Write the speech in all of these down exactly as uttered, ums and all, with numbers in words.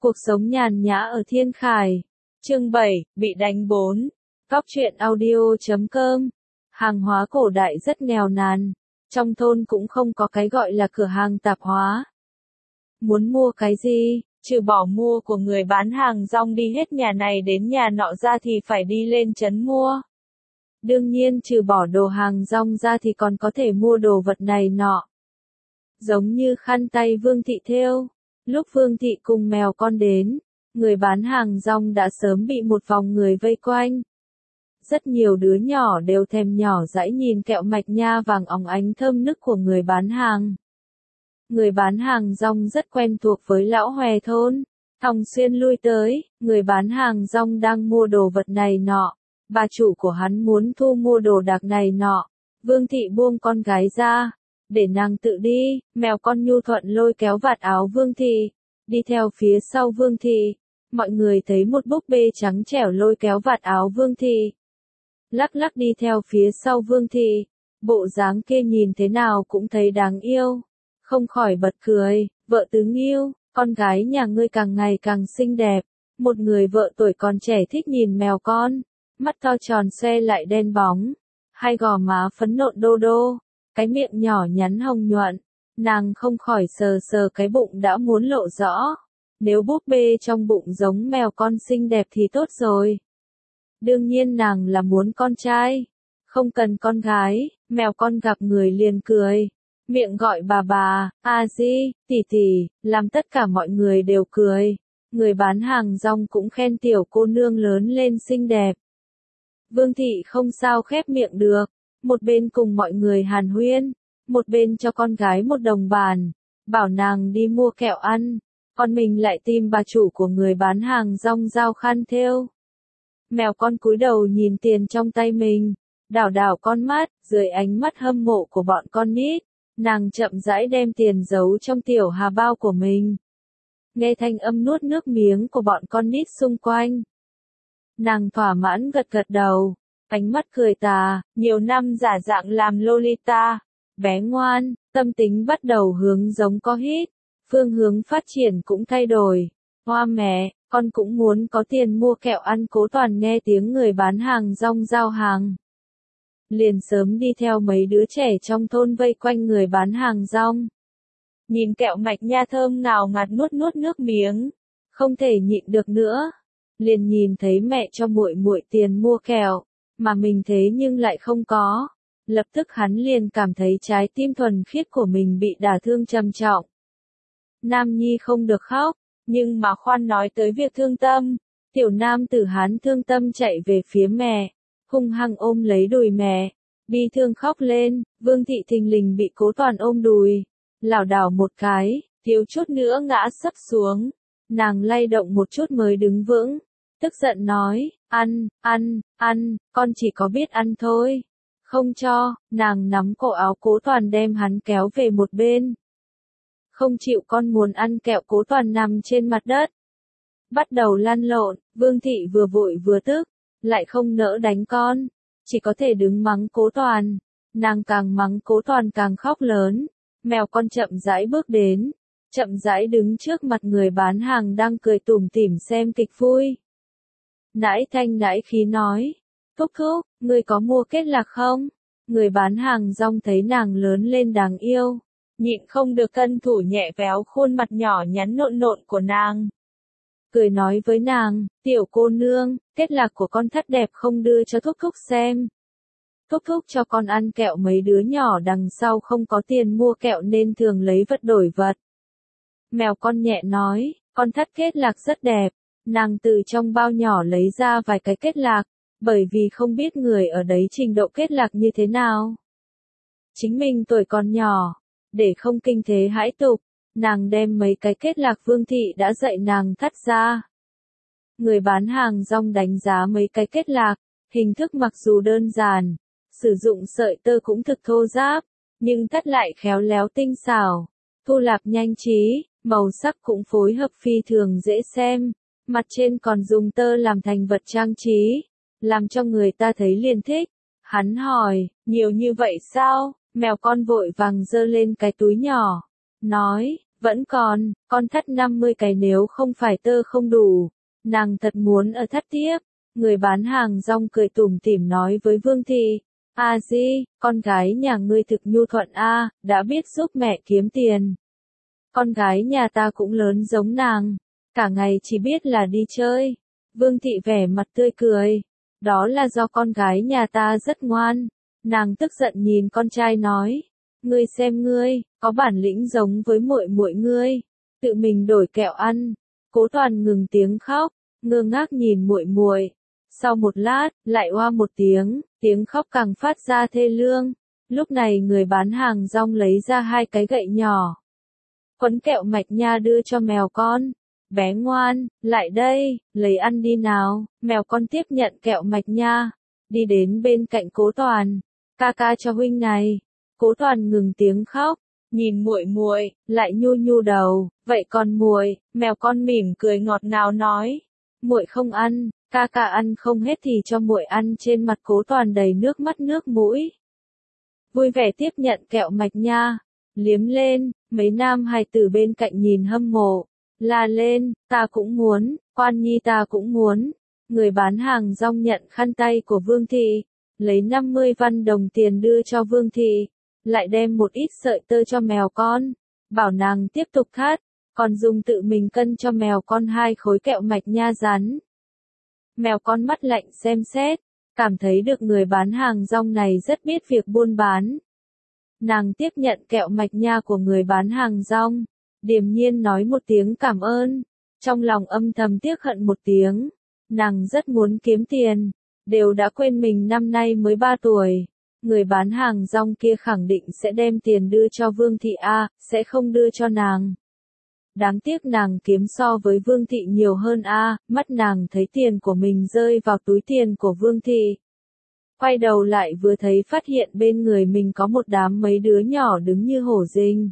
Cuộc sống nhàn nhã ở Thiên Khải. Chương bảy, bị đánh bốn. Góc truyện audio chấm com. Hàng hóa cổ đại rất nghèo nàn. Trong thôn cũng không có cái gọi là cửa hàng tạp hóa. Muốn mua cái gì, trừ bỏ mua của người bán hàng rong đi hết nhà này đến nhà nọ ra thì phải đi lên trấn mua. Đương nhiên trừ bỏ đồ hàng rong ra thì còn có thể mua đồ vật này nọ. Giống như khăn tay Vương Thị thêu. Lúc Vương Thị cùng mèo con đến, người bán hàng rong đã sớm bị một vòng người vây quanh. Rất nhiều đứa nhỏ đều thèm nhỏ dãi nhìn kẹo mạch nha vàng óng ánh thơm nức của người bán hàng. Người bán hàng rong rất quen thuộc với lão hòe thôn, thường xuyên lui tới, người bán hàng rong đang mua đồ vật này nọ, bà chủ của hắn muốn thu mua đồ đạc này nọ. Vương Thị buông con gái ra, để nàng tự đi. Mèo con nhu thuận lôi kéo vạt áo Vương Thị, đi theo phía sau Vương Thị. Mọi người thấy một búp bê trắng trẻo lôi kéo vạt áo Vương Thị, lắc lắc đi theo phía sau Vương Thị. Bộ dáng kia nhìn thế nào cũng thấy đáng yêu, không khỏi bật cười. Vợ Tứ Nghiêu, con gái nhà ngươi càng ngày càng xinh đẹp. Một người vợ tuổi còn trẻ thích nhìn mèo con, mắt to tròn xoe lại đen bóng, hai gò má phấn nộn đô đô, cái miệng nhỏ nhắn hồng nhuận. Nàng không khỏi sờ sờ cái bụng đã muốn lộ rõ. Nếu búp bê trong bụng giống mèo con xinh đẹp thì tốt rồi. Đương nhiên nàng là muốn con trai, không cần con gái. Mèo con gặp người liền cười, miệng gọi bà bà, a di, tỷ tỷ, làm tất cả mọi người đều cười. Người bán hàng rong cũng khen tiểu cô nương lớn lên xinh đẹp. Vương Thị không sao khép miệng được, một bên cùng mọi người hàn huyên, một bên cho con gái một đồng bàn, bảo nàng đi mua kẹo ăn, còn mình lại tìm bà chủ của người bán hàng rong giao khăn thêu. Mèo con cúi đầu nhìn tiền trong tay mình, đảo đảo con mắt, dưới ánh mắt hâm mộ của bọn con nít, nàng chậm rãi đem tiền giấu trong tiểu hà bao của mình. Nghe thanh âm nuốt nước miếng của bọn con nít xung quanh, nàng thỏa mãn gật gật đầu, ánh mắt cười tà. Nhiều năm giả dạng làm Lolita, bé ngoan, tâm tính bắt đầu hướng giống có hít, phương hướng phát triển cũng thay đổi. Hoa mẹ, con cũng muốn có tiền mua kẹo ăn. Cố Toàn nghe tiếng người bán hàng rong giao hàng, liền sớm đi theo mấy đứa trẻ trong thôn vây quanh người bán hàng rong. Nhìn kẹo mạch nha thơm ngào ngạt nuốt nuốt nước miếng, không thể nhịn được nữa. Liền nhìn thấy mẹ cho muội muội tiền mua kẹo, mà mình thế nhưng lại không có. Lập tức hắn liền cảm thấy trái tim thuần khiết của mình bị đả thương trầm trọng. Nam nhi không được khóc, nhưng mà khoan nói tới việc thương tâm. Tiểu nam tử Hán thương tâm chạy về phía mẹ, hung hăng ôm lấy đùi mẹ, bi thương khóc lên. Vương Thị thình lình bị Cố Toàn ôm đùi, lảo đảo một cái, thiếu chút nữa ngã sấp xuống. Nàng lay động một chút mới đứng vững, tức giận nói, ăn, ăn, ăn, con chỉ có biết ăn thôi. Không cho. Nàng nắm cổ áo Cố Toàn đem hắn kéo về một bên. Không chịu. Con muốn ăn kẹo. Cố Toàn nằm trên mặt đất, bắt đầu lăn lộn. Vương Thị vừa vội vừa tức, lại không nỡ đánh con, chỉ có thể đứng mắng Cố Toàn. Nàng càng mắng Cố Toàn càng khóc lớn. Mèo con chậm rãi bước đến, chậm rãi đứng trước mặt người bán hàng đang cười tủm tỉm xem kịch vui. Nãi thanh nãi khí nói, thúc thúc, ngươi có mua kết lạc không? Người bán hàng rong thấy nàng lớn lên đáng yêu, nhịn không được cân thủ nhẹ véo khuôn mặt nhỏ nhắn nộn nộn của nàng. Cười nói với nàng, tiểu cô nương, kết lạc của con thắt đẹp không đưa cho thúc thúc xem. Thúc thúc cho con ăn kẹo, mấy đứa nhỏ đằng sau không có tiền mua kẹo nên thường lấy vật đổi vật. Mèo con nhẹ nói, con thắt kết lạc rất đẹp. Nàng từ trong bao nhỏ lấy ra vài cái kết lạc, bởi vì không biết người ở đấy trình độ kết lạc như thế nào. Chính mình tuổi còn nhỏ, để không kinh thế hãi tục, nàng đem mấy cái kết lạc Vương Thị đã dạy nàng thắt ra. Người bán hàng rong đánh giá mấy cái kết lạc, hình thức mặc dù đơn giản, sử dụng sợi tơ cũng thực thô ráp, nhưng thắt lại khéo léo tinh xảo, thu lạp nhanh trí, màu sắc cũng phối hợp phi thường dễ xem. Mặt trên còn dùng tơ làm thành vật trang trí, làm cho người ta thấy liền thích. Hắn hỏi, nhiều như vậy sao? Mèo con vội vàng giơ lên cái túi nhỏ, nói, Vẫn còn, con thắt năm mươi cái nếu không phải tơ không đủ. Nàng thật muốn ở thắt tiếp. Người bán hàng rong cười tủm tỉm nói với Vương Thị. A Di, con gái nhà ngươi thực nhu thuận a, đã biết giúp mẹ kiếm tiền. Con gái nhà ta cũng lớn giống nàng. Cả ngày chỉ biết là đi chơi. Vương Thị vẻ mặt tươi cười. Đó là do con gái nhà ta rất ngoan. Nàng tức giận nhìn con trai nói. Ngươi xem ngươi, có bản lĩnh giống với muội muội ngươi. Tự mình đổi kẹo ăn. Cố Toàn ngừng tiếng khóc, ngơ ngác nhìn muội muội. Sau một lát, lại oa một tiếng, tiếng khóc càng phát ra thê lương. Lúc này người bán hàng rong lấy ra hai cái gậy nhỏ. Quấn kẹo mạch nha đưa cho mèo con. Bé ngoan, lại đây, lấy ăn đi nào. Mèo con tiếp nhận kẹo mạch nha. Đi đến bên cạnh Cố Toàn. Ca ca cho huynh này. Cố Toàn ngừng tiếng khóc, nhìn muội muội, lại nhu nhu đầu. Vậy còn muội? Mèo con mỉm cười ngọt ngào nói. Muội không ăn, ca ca ăn không hết thì cho muội ăn. Trên mặt Cố Toàn đầy nước mắt nước mũi. Vui vẻ tiếp nhận kẹo mạch nha. Liếm lên, mấy nam hài tử bên cạnh nhìn hâm mộ. La lên, ta cũng muốn, Quan Nhi ta cũng muốn. Người bán hàng rong nhận khăn tay của Vương Thị, lấy năm mươi văn đồng tiền đưa cho Vương Thị, lại đem một ít sợi tơ cho mèo con, bảo nàng tiếp tục thắt, còn dùng tự mình cân cho mèo con hai khối kẹo mạch nha rắn. Mèo con mắt lạnh xem xét, cảm thấy được người bán hàng rong này rất biết việc buôn bán. Nàng tiếp nhận kẹo mạch nha của người bán hàng rong, điềm nhiên nói một tiếng cảm ơn, trong lòng âm thầm tiếc hận một tiếng. Nàng rất muốn kiếm tiền, đều đã quên mình năm nay mới ba tuổi. Người bán hàng rong kia khẳng định sẽ đem tiền đưa cho Vương Thị A, sẽ không đưa cho nàng. Đáng tiếc nàng kiếm so với Vương Thị nhiều hơn A, mắt nàng thấy tiền của mình rơi vào túi tiền của Vương Thị. Quay đầu lại vừa thấy phát hiện bên người mình có một đám mấy đứa nhỏ đứng như hổ rình.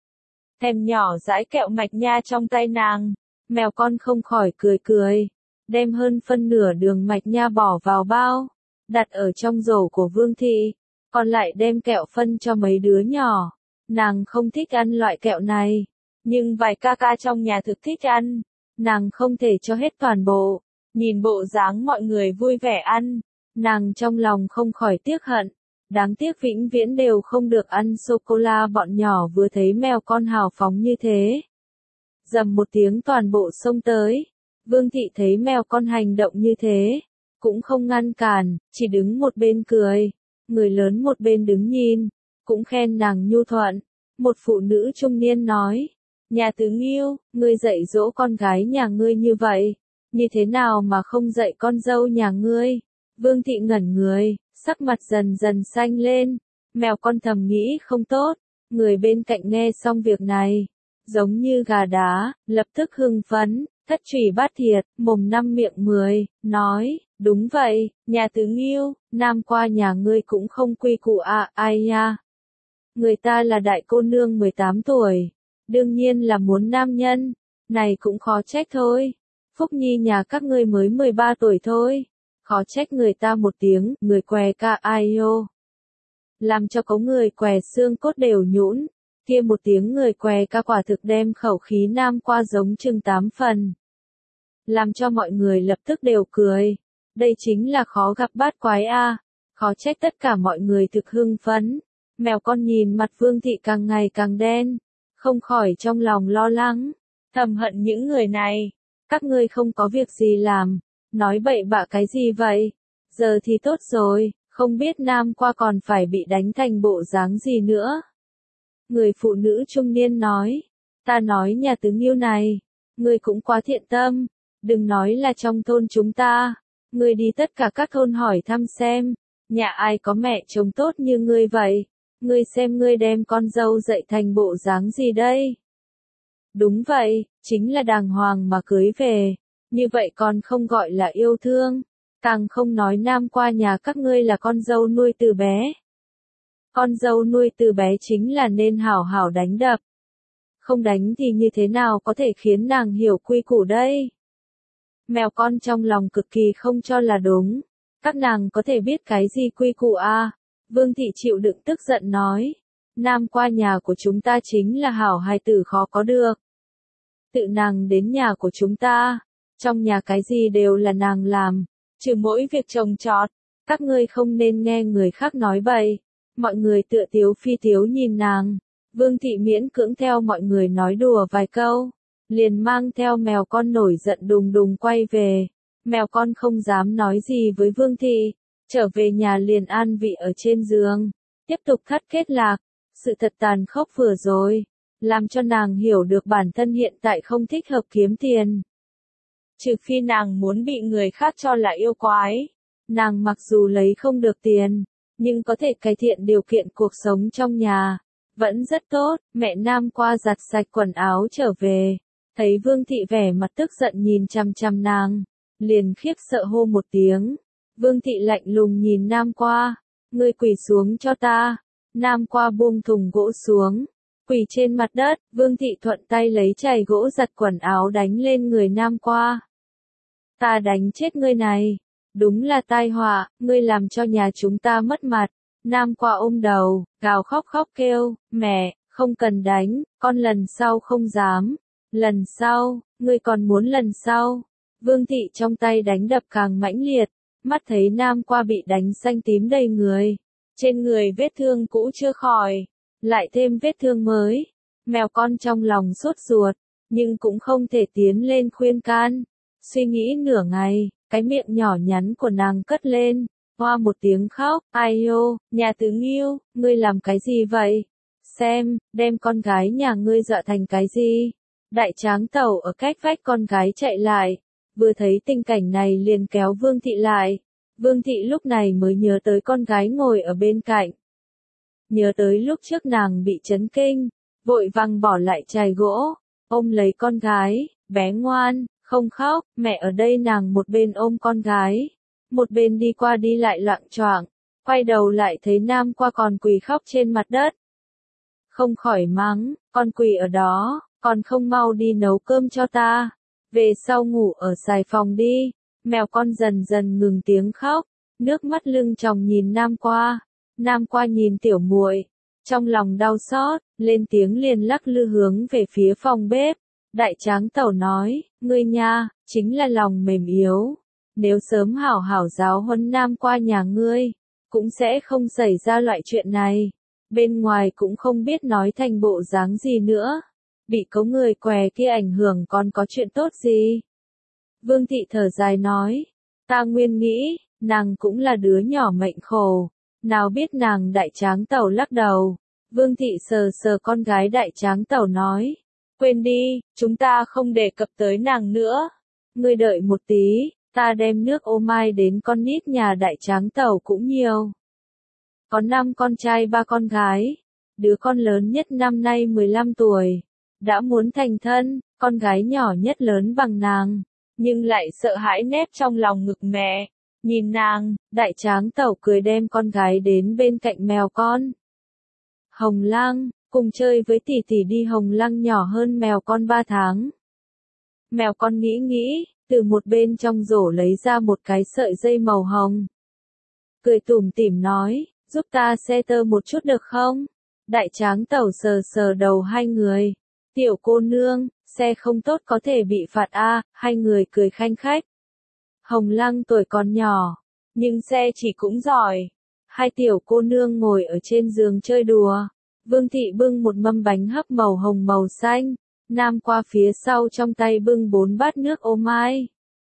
Thèm nhỏ dãi kẹo mạch nha trong tay nàng, mèo con không khỏi cười cười, đem hơn phân nửa đường mạch nha bỏ vào bao, đặt ở trong rổ của Vương Thị, còn lại đem kẹo phân cho mấy đứa nhỏ. Nàng không thích ăn loại kẹo này, nhưng vài ca ca trong nhà thực thích ăn, nàng không thể cho hết toàn bộ. Nhìn bộ dáng mọi người vui vẻ ăn, nàng trong lòng không khỏi tiếc hận. Đáng tiếc vĩnh viễn đều không được ăn sô-cô-la. Bọn nhỏ vừa thấy mèo con hào phóng như thế, dầm một tiếng toàn bộ xông tới. Vương Thị thấy mèo con hành động như thế, cũng không ngăn cản, chỉ đứng một bên cười. Người lớn một bên đứng nhìn, cũng khen nàng nhu thuận. Một phụ nữ trung niên nói, nhà tứ Nghiêu, ngươi dạy dỗ con gái nhà ngươi như vậy, như thế nào mà không dạy con dâu nhà ngươi? Vương Thị ngẩn người, sắc mặt dần dần xanh lên, mèo con thầm nghĩ không tốt. Người bên cạnh nghe xong việc này, giống như gà đá, lập tức hưng phấn, thất trùy bát thiệt, mồm năm miệng mười, nói, đúng vậy, nhà tứ Nghiêu, nam qua nhà ngươi cũng không quy củ à, ai nha. Người ta là đại cô nương mười tám tuổi, đương nhiên là muốn nam nhân, này cũng khó trách thôi. Phúc Nhi nhà các ngươi mới mười ba tuổi thôi, khó trách người ta một tiếng, người què ca ai ô. Làm cho có người què xương cốt đều nhũn, kia một tiếng người què ca quả thực đem khẩu khí nam qua giống chừng tám phần. Làm cho mọi người lập tức đều cười, đây chính là khó gặp bát quái a, khó trách tất cả mọi người thực hưng phấn. Mèo con nhìn mặt Vương Thị càng ngày càng đen, không khỏi trong lòng lo lắng, thầm hận những người này. Các ngươi không có việc gì làm, nói bậy bạ cái gì vậy? Giờ thì tốt rồi, không biết nam qua còn phải bị đánh thành bộ dáng gì nữa. Người phụ nữ trung niên nói, ta nói nhà tứ Nghiêu này, ngươi cũng quá thiện tâm, đừng nói là trong thôn chúng ta, ngươi đi tất cả các thôn hỏi thăm xem, nhà ai có mẹ chồng tốt như ngươi vậy, ngươi xem ngươi đem con dâu dạy thành bộ dáng gì đây? Đúng vậy, chính là đàng hoàng mà cưới về, như vậy còn không gọi là yêu thương, càng không nói nam qua nhà các ngươi là con dâu nuôi từ bé. Con dâu nuôi từ bé chính là nên hảo hảo đánh đập. Không đánh thì như thế nào có thể khiến nàng hiểu quy củ đây? Mèo con trong lòng cực kỳ không cho là đúng. Các nàng có thể biết cái gì quy củ à? Vương Thị chịu đựng tức giận nói. Nam qua nhà của chúng ta chính là hảo hài tử khó có được. Tự nàng đến nhà của chúng ta, trong nhà cái gì đều là nàng làm, trừ mỗi việc trồng trọt, các ngươi không nên nghe người khác nói bậy. Mọi người tựa tiếu phi tiếu nhìn nàng, Vương thị miễn cưỡng theo mọi người nói đùa vài câu, liền mang theo mèo con nổi giận đùng đùng quay về. Mèo con không dám nói gì với Vương thị, trở về nhà liền an vị ở trên giường, tiếp tục thắt kết lạc. Sự thật tàn khốc vừa rồi, làm cho nàng hiểu được bản thân hiện tại không thích hợp kiếm tiền. Trừ phi nàng muốn bị người khác cho là yêu quái, nàng mặc dù lấy không được tiền, nhưng có thể cải thiện điều kiện cuộc sống trong nhà, vẫn rất tốt. Mẹ Nam qua giặt sạch quần áo trở về, thấy Vương thị vẻ mặt tức giận nhìn chằm chằm nàng, liền khiếp sợ hô một tiếng. Vương thị lạnh lùng nhìn Nam qua, ngươi quỳ xuống cho ta. Nam qua buông thùng gỗ xuống, quỳ trên mặt đất. Vương thị thuận tay lấy chày gỗ giặt quần áo đánh lên người Nam qua. Ta đánh chết ngươi này, đúng là tai họa, ngươi làm cho nhà chúng ta mất mặt. Nam qua ôm đầu, gào khóc khóc kêu, mẹ, không cần đánh, con lần sau không dám. Lần sau, ngươi còn muốn lần sau. Vương thị trong tay đánh đập càng mãnh liệt, mắt thấy Nam qua bị đánh xanh tím đầy người. Trên người vết thương cũ chưa khỏi, lại thêm vết thương mới. Mèo con trong lòng sốt ruột, nhưng cũng không thể tiến lên khuyên can. Suy nghĩ nửa ngày, cái miệng nhỏ nhắn của nàng cất lên, hoa một tiếng khóc. Ai ô, nhà tứ Nghiêu, ngươi làm cái gì vậy? Xem, đem con gái nhà ngươi dọa thành cái gì? Đại tráng tẩu ở cách vách con gái chạy lại, vừa thấy tình cảnh này liền kéo Vương thị lại. Vương thị lúc này mới nhớ tới con gái ngồi ở bên cạnh. Nhớ tới lúc trước nàng bị chấn kinh, vội vàng bỏ lại chài gỗ, ôm lấy con gái, bé ngoan, không khóc. Mẹ ở đây. Nàng một bên ôm con gái, một bên đi qua đi lại loạng choạng, quay đầu lại thấy Nam qua còn quỳ khóc trên mặt đất. Không khỏi mắng, con quỳ ở đó, còn không mau đi nấu cơm cho ta, về sau ngủ ở xài phòng đi. Mèo con dần dần ngừng tiếng khóc, nước mắt lưng tròng nhìn Nam qua. Nam qua nhìn tiểu muội, trong lòng đau xót, lên tiếng liền lắc lư hướng về phía phòng bếp. Đại tráng tẩu nói, ngươi nha, chính là lòng mềm yếu. Nếu sớm hảo hảo giáo huấn Nam qua nhà ngươi, cũng sẽ không xảy ra loại chuyện này. Bên ngoài cũng không biết nói thành bộ dáng gì nữa. Bị có người què kia ảnh hưởng còn có chuyện tốt gì? Vương thị thở dài nói, ta nguyên nghĩ, nàng cũng là đứa nhỏ mệnh khổ, nào biết nàng. Đại tráng tẩu lắc đầu. Vương thị sờ sờ con gái đại tráng tẩu nói, quên đi, chúng ta không đề cập tới nàng nữa. Ngươi đợi một tí, ta đem nước ô mai đến. Con nít nhà đại tráng tẩu cũng nhiều. Có năm con trai ba con gái, đứa con lớn nhất năm nay mười lăm tuổi, đã muốn thành thân, con gái nhỏ nhất lớn bằng nàng, nhưng lại sợ hãi nép trong lòng ngực mẹ. Nhìn nàng, đại tráng tẩu cười đem con gái đến bên cạnh mèo con. Hồng Lăng, cùng chơi với tỷ tỷ đi. Hồng Lăng nhỏ hơn mèo con ba tháng. Mèo con nghĩ nghĩ, từ một bên trong rổ lấy ra một cái sợi dây màu hồng. Cười tủm tỉm nói, giúp ta xe tơ một chút được không? Đại tráng tẩu sờ sờ đầu hai người. Tiểu cô nương, xe không tốt có thể bị phạt a. À, hai người cười khanh khách. Hồng Lăng tuổi còn nhỏ, nhưng xe chỉ cũng giỏi. Hai tiểu cô nương ngồi ở trên giường chơi đùa. Vương thị bưng một mâm bánh hấp màu hồng màu xanh. Nam qua phía sau trong tay bưng bốn bát nước ô mai.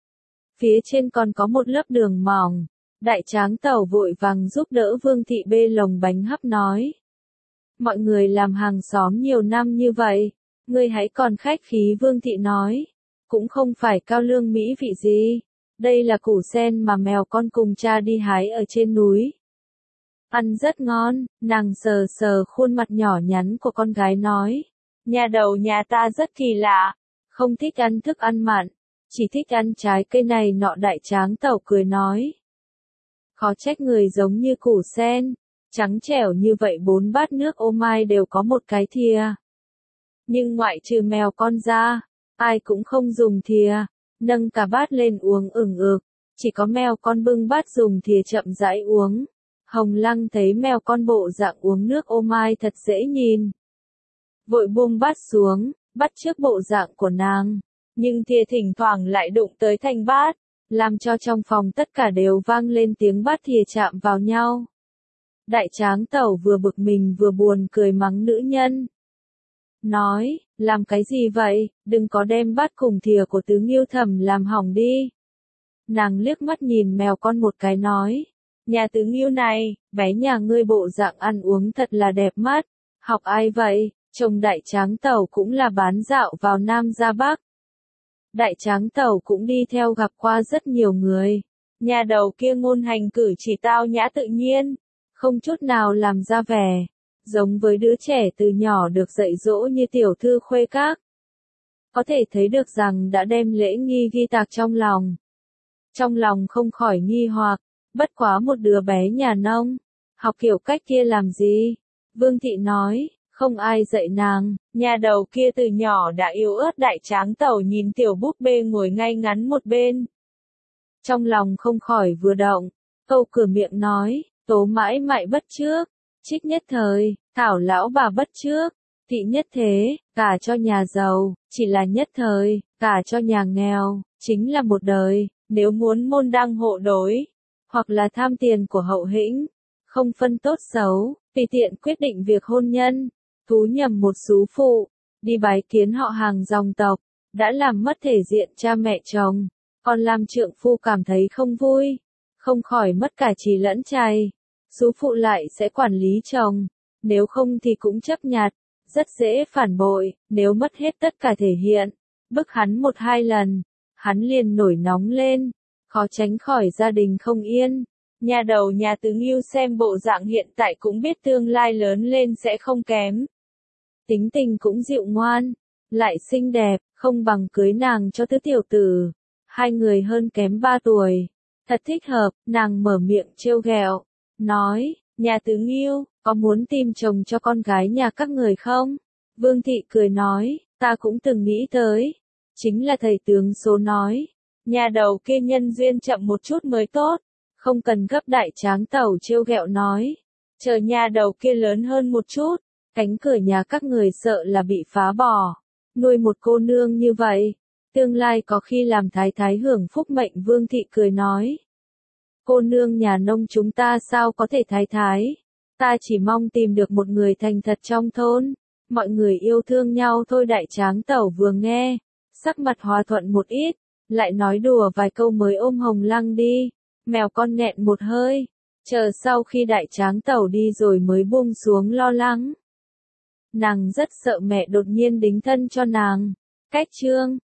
Phía trên còn có một lớp đường mỏng. Đại tráng tẩu vội vàng giúp đỡ Vương thị bê lồng bánh hấp nói. Mọi người làm hàng xóm nhiều năm như vậy, ngươi hãy còn khách khí. Vương thị nói, cũng không phải cao lương mỹ vị gì. Đây là củ sen mà mèo con cùng cha đi hái ở trên núi. Ăn rất ngon. Nàng sờ sờ khuôn mặt nhỏ nhắn của con gái nói, nhà đầu nhà ta rất kỳ lạ, không thích ăn thức ăn mặn, chỉ thích ăn trái cây này nọ. Đại tráng tẩu cười nói, khó trách người giống như củ sen, trắng trẻo như vậy. Bốn bát nước ô mai đều có một cái thìa, nhưng ngoại trừ mèo con ra, ai cũng không dùng thìa, nâng cả bát lên uống ửng ực, chỉ có mèo con bưng bát dùng thìa chậm rãi uống. Hồng Lăng thấy mèo con bộ dạng uống nước ô mai thật dễ nhìn. Vội buông bát xuống, bắt chước bộ dạng của nàng. Nhưng thìa thỉnh thoảng lại đụng tới thành bát, làm cho trong phòng tất cả đều vang lên tiếng bát thìa chạm vào nhau. Đại tráng tẩu vừa bực mình vừa buồn cười mắng nữ nhân. Nói, làm cái gì vậy, đừng có đem bát cùng thìa của tứ Nghiêu Thẩm làm hỏng đi. Nàng liếc mắt nhìn mèo con một cái nói, nhà tứ Nghiêu này, bé nhà ngươi bộ dạng ăn uống thật là đẹp mắt, học ai vậy, chồng đại tráng tẩu cũng là bán dạo vào Nam ra Bắc. Đại tráng tẩu cũng đi theo gặp qua rất nhiều người, nhà đầu kia ngôn hành cử chỉ tao nhã tự nhiên, không chút nào làm ra vẻ, giống với đứa trẻ từ nhỏ được dạy dỗ như tiểu thư khuê các. Có thể thấy được rằng đã đem lễ nghi ghi tạc trong lòng. Trong lòng không khỏi nghi hoặc, bất quá một đứa bé nhà nông, học kiểu cách kia làm gì? Vương thị nói, không ai dạy nàng, nhà đầu kia từ nhỏ đã yếu ớt. Đại tráng tẩu nhìn tiểu búp bê ngồi ngay ngắn một bên. Trong lòng không khỏi vừa động, câu cửa miệng nói, tố mãi mãi bất trước, trích nhất thời, thảo lão bà bất trước, thị nhất thế, cả cho nhà giàu, chỉ là nhất thời, cả cho nhà nghèo, chính là một đời, nếu muốn môn đăng hộ đối, hoặc là tham tiền của hậu hĩnh, không phân tốt xấu, tùy tiện quyết định việc hôn nhân, thú nhầm một sú phụ, đi bái kiến họ hàng dòng tộc, đã làm mất thể diện cha mẹ chồng, còn làm trượng phu cảm thấy không vui, không khỏi mất cả trí lẫn trai. Sú phụ lại sẽ quản lý chồng, nếu không thì cũng chấp nhặt, rất dễ phản bội, nếu mất hết tất cả thể hiện, bức hắn một hai lần, hắn liền nổi nóng lên, khó tránh khỏi gia đình không yên. Nhà đầu nhà tứ Nghiêu xem bộ dạng hiện tại cũng biết tương lai lớn lên sẽ không kém. Tính tình cũng dịu ngoan, lại xinh đẹp, không bằng cưới nàng cho tứ tiểu tử. Hai người hơn kém ba tuổi, thật thích hợp, nàng mở miệng trêu ghẹo. Nói, nhà tứ Nghiêu, có muốn tìm chồng cho con gái nhà các người không? Vương thị cười nói, ta cũng từng nghĩ tới. Chính là thầy tướng số nói, nhà đầu kia nhân duyên chậm một chút mới tốt, không cần gấp. Đại tráng tẩu trêu ghẹo nói, chờ nhà đầu kia lớn hơn một chút, cánh cửa nhà các người sợ là bị phá bỏ. Nuôi một cô nương như vậy, tương lai có khi làm thái thái hưởng phúc mệnh. Vương thị cười nói, cô nương nhà nông chúng ta sao có thể thái thái, ta chỉ mong tìm được một người thành thật trong thôn, mọi người yêu thương nhau thôi. Đại tráng tẩu vừa nghe, sắc mặt hòa thuận một ít, lại nói đùa vài câu mới ôm Hồng Lăng đi. Mèo con nghẹn một hơi, chờ sau khi đại tráng tẩu đi rồi mới buông xuống lo lắng. Nàng rất sợ mẹ đột nhiên đính thân cho nàng. Cách chương